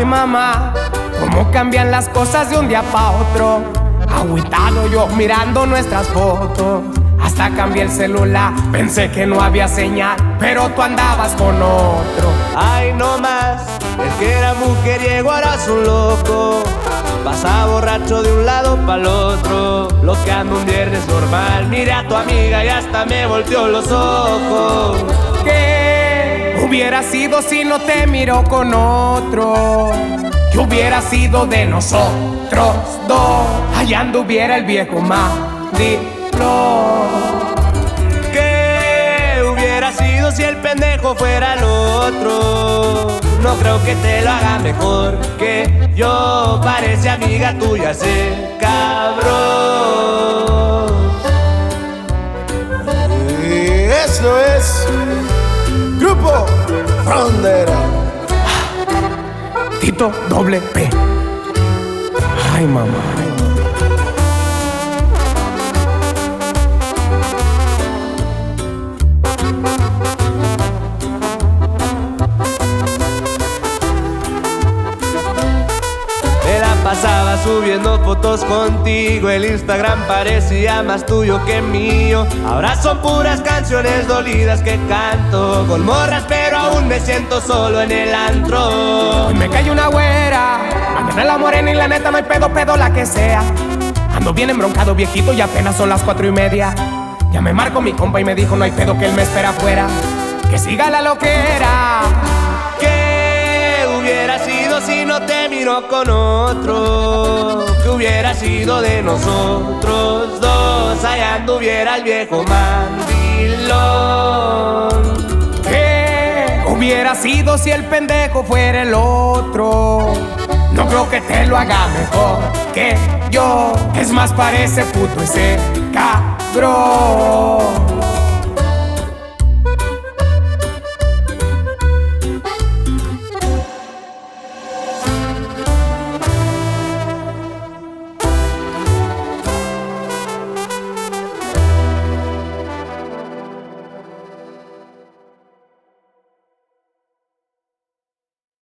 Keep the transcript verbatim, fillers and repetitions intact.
Ay, mamá, cómo cambian las cosas de un día pa' otro. Agüitado yo mirando nuestras fotos. Hasta cambié el celular, pensé que no había señal, pero tú andabas con otro. Ay, no más, el que era mujeriego ahora es un loco. Pasa borracho de un lado pa'l otro, loqueando un viernes normal. Miré a tu amiga y hasta me volteó los ojos. ¿Qué hubiera sido si no te miró con otro? ¿Qué hubiera sido de nosotros dos? Allá anduviera el viejo mandilón. ¿Qué hubiera sido si el pendejo fuera el otro? No creo que te lo haga mejor que yo. Parece amiga tuya ese cabrón. Y eso es Grupo Frontera. Tito doble P. Ay, mamá. Pasaba subiendo fotos contigo, el Instagram parecía más tuyo que mío. Ahora son puras canciones dolidas que canto con morras, pero aún me siento solo en el antro. Hoy me cae una güera, mañana la morena y la neta no hay pedo, pedo la que sea. Ando bien embroncado viejito y apenas son las cuatro y media. Ya me marcó mi compa y me dijo no hay pedo que él me espera afuera. Que siga la loquera. ¿Qué hubiera sido si no te miró con otro? ¿Qué hubiera sido de nosotros dos? Allá anduviera el viejo mandilón. ¿Qué hubiera sido si el pendejo fuera el otro? No creo que te lo haga mejor que yo. Es más, parece puto ese cabrón.